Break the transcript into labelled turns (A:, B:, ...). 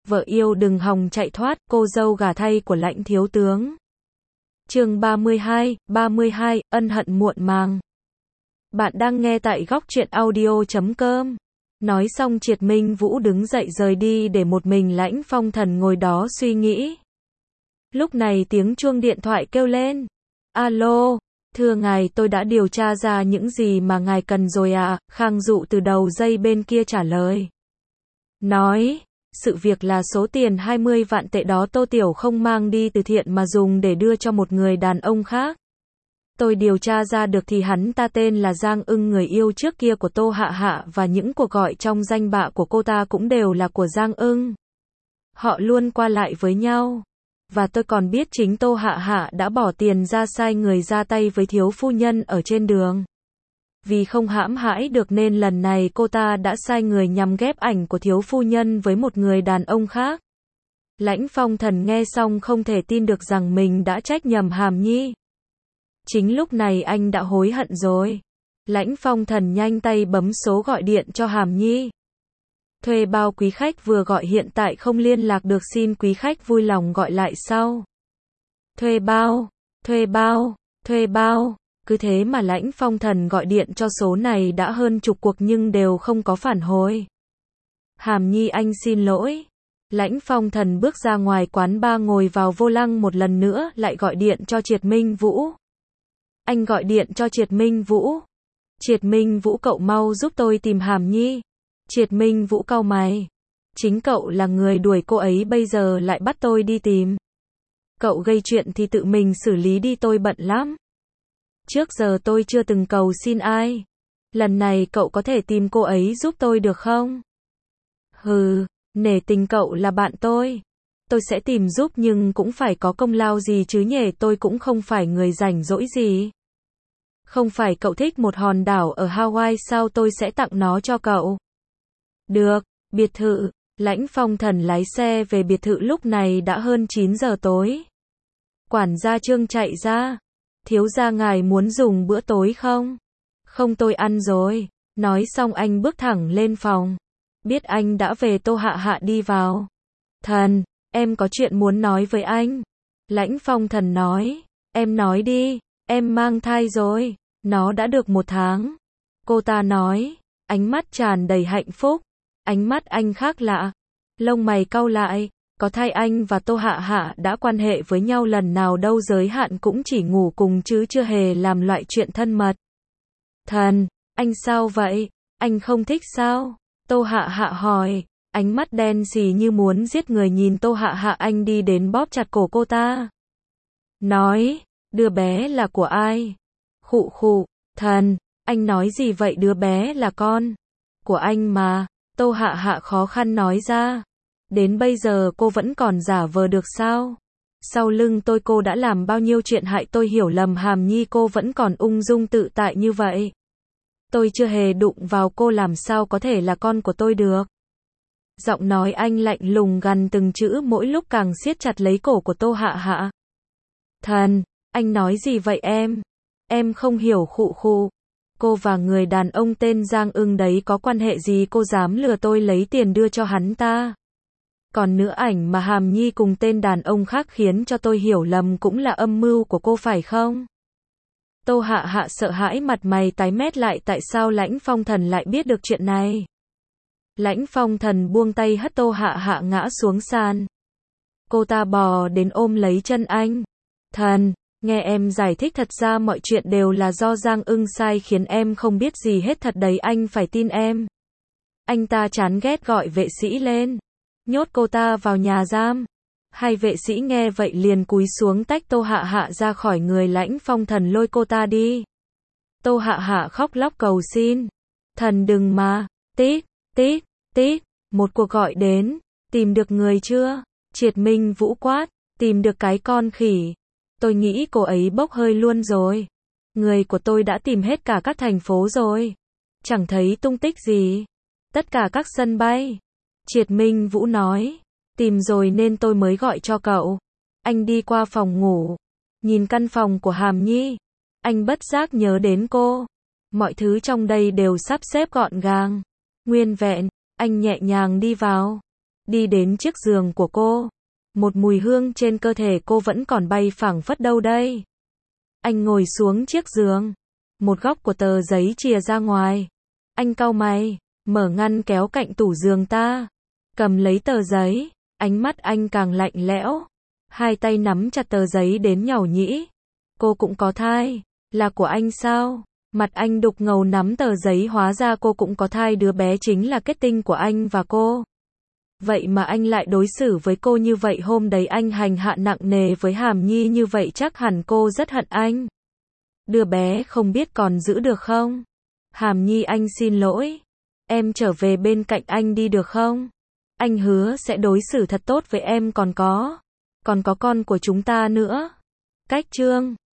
A: vợ yêu đừng hòng chạy thoát, cô dâu gả thay của Lãnh thiếu tướng. Chương 32, ân hận muộn màng. Bạn đang nghe tại góc truyện audio.com. Nói xong Triệt Minh Vũ đứng dậy rời đi để một mình Lãnh Phong Thần ngồi đó suy nghĩ. Lúc này tiếng chuông điện thoại kêu lên. Alo, thưa ngài, tôi đã điều tra ra những gì mà ngài cần rồi ạ. Khang Dụ từ đầu dây bên kia trả lời. Nói, sự việc là số tiền 20 vạn tệ đó Tô Tiểu không mang đi từ thiện mà dùng để đưa cho một người đàn ông khác. Tôi điều tra ra được thì hắn ta tên là Giang Ưng, người yêu trước kia của Tô Hạ Hạ, và những cuộc gọi trong danh bạ của cô ta cũng đều là của Giang Ưng. Họ luôn qua lại với nhau. Và tôi còn biết chính Tô Hạ Hạ đã bỏ tiền ra sai người ra tay với thiếu phu nhân ở trên đường. Vì không hãm hãi được nên lần này cô ta đã sai người nhằm ghép ảnh của thiếu phu nhân với một người đàn ông khác. Lãnh Phong Thần nghe xong không thể tin được rằng mình đã trách nhầm Hàm Nhi. Chính lúc này anh đã hối hận rồi. Lãnh Phong Thần nhanh tay bấm số gọi điện cho Hàm Nhi. Thuê bao quý khách vừa gọi hiện tại không liên lạc được, xin quý khách vui lòng gọi lại sau. Thuê bao, thuê bao, thuê bao. Cứ thế mà Lãnh Phong Thần gọi điện cho số này đã hơn chục cuộc nhưng đều không có phản hồi. Hàm Nhi, anh xin lỗi. Lãnh Phong Thần bước ra ngoài quán bar, ngồi vào vô lăng một lần nữa, lại gọi điện cho Triệt Minh Vũ. Anh gọi điện cho Triệt Minh Vũ. Triệt Minh Vũ, cậu mau giúp tôi tìm Hàm Nhi. Triệt Minh Vũ cau mày. Chính cậu là người đuổi cô ấy, bây giờ lại bắt tôi đi tìm. Cậu gây chuyện thì tự mình xử lý đi, tôi bận lắm. Trước giờ tôi chưa từng cầu xin ai. Lần này cậu có thể tìm cô ấy giúp tôi được không? Hừ, nể tình cậu là bạn tôi sẽ tìm giúp, nhưng cũng phải có công lao gì chứ nhỉ, tôi cũng không phải người rảnh rỗi gì. Không phải cậu thích một hòn đảo ở Hawaii sao, tôi sẽ tặng nó cho cậu. Được, biệt thự. Lãnh Phong Thần lái xe về biệt thự, lúc này đã hơn 9 giờ tối. Quản gia Trương chạy ra. Thiếu gia, ngài muốn dùng bữa tối không? Không, tôi ăn rồi. Nói xong anh bước thẳng lên phòng. Biết anh đã về, Tô Hạ Hạ đi vào. Thần, em có chuyện muốn nói với anh. Lãnh Phong Thần nói. Em nói đi, em mang thai rồi. Nó đã được 1 tháng. Cô ta nói, ánh mắt tràn đầy hạnh phúc. Ánh mắt anh khác lạ. Lông mày cau lại. Có thai, anh và Tô Hạ Hạ đã quan hệ với nhau lần nào đâu, giới hạn cũng chỉ ngủ cùng chứ chưa hề làm loại chuyện thân mật. Thần, anh sao vậy? Anh không thích sao? Tô Hạ Hạ hỏi. Ánh mắt đen xì như muốn giết người nhìn Tô Hạ Hạ, anh đi đến bóp chặt cổ cô ta. Nói, đứa bé là của ai? Khụ khụ, thần, anh nói gì vậy, đứa bé là con của anh mà. Tô Hạ Hạ khó khăn nói ra. Đến bây giờ cô vẫn còn giả vờ được sao? Sau lưng tôi cô đã làm bao nhiêu chuyện hại tôi hiểu lầm Hàm Nhi, cô vẫn còn ung dung tự tại như vậy. Tôi chưa hề đụng vào cô, làm sao có thể là con của tôi được? Giọng nói anh lạnh lùng gằn từng chữ, mỗi lúc càng siết chặt lấy cổ của Tô Hạ Hạ. Thần, anh nói gì vậy em? Em không hiểu. Khụ khụ. Cô và người đàn ông tên Giang Ưng đấy có quan hệ gì, cô dám lừa tôi lấy tiền đưa cho hắn ta? Còn nữa, ảnh mà Hàm Nhi cùng tên đàn ông khác khiến cho tôi hiểu lầm cũng là âm mưu của cô phải không? Tô Hạ Hạ sợ hãi, mặt mày tái mét lại, tại sao Lãnh Phong Thần lại biết được chuyện này? Lãnh Phong Thần buông tay hất Tô Hạ Hạ ngã xuống sàn. Cô ta bò đến ôm lấy chân anh. Thần, nghe em giải thích, thật ra mọi chuyện đều là do Giang Ưng sai khiến, em không biết gì hết thật đấy, anh phải tin em. Anh ta chán ghét gọi vệ sĩ lên. Nhốt cô ta vào nhà giam. Hai vệ sĩ nghe vậy liền cúi xuống tách Tô Hạ Hạ ra khỏi người Lãnh Phong Thần, lôi cô ta đi. Tô Hạ Hạ khóc lóc cầu xin. Thần đừng mà. Tít, tít, tít. Một cuộc gọi đến. Tìm được người chưa? Triệt Minh Vũ quát. Tìm được cái con khỉ. Tôi nghĩ cô ấy bốc hơi luôn rồi. Người của tôi đã tìm hết cả các thành phố rồi. Chẳng thấy tung tích gì. Tất cả các sân bay. Triệt Minh Vũ nói. Tìm rồi nên tôi mới gọi cho cậu. Anh đi qua phòng ngủ. Nhìn căn phòng của Hàm Nhi. Anh bất giác nhớ đến cô. Mọi thứ trong đây đều sắp xếp gọn gàng. Nguyên vẹn. Anh nhẹ nhàng đi vào. đi đến chiếc giường của cô. Một mùi hương trên cơ thể cô vẫn còn bay phảng phất đâu đây. Anh ngồi xuống chiếc giường. Một góc của tờ giấy chìa ra ngoài. Anh cau mày, mở ngăn kéo cạnh tủ giường ta. Cầm lấy tờ giấy, ánh mắt anh càng lạnh lẽo. Hai tay nắm chặt tờ giấy đến nhàu nhĩ. Cô cũng có thai, là của anh sao? Mặt anh đục ngầu nắm tờ giấy, hóa ra cô cũng có thai, đứa bé chính là kết tinh của anh và cô. Vậy mà anh lại đối xử với cô như vậy, hôm đấy anh hành hạ nặng nề với Hàm Nhi như vậy, chắc hẳn cô rất hận anh. Đứa bé không biết còn giữ được không? Hàm Nhi, anh xin lỗi. Em trở về bên cạnh anh đi được không? Anh hứa sẽ đối xử thật tốt với em, còn có con của chúng ta nữa. Cách chương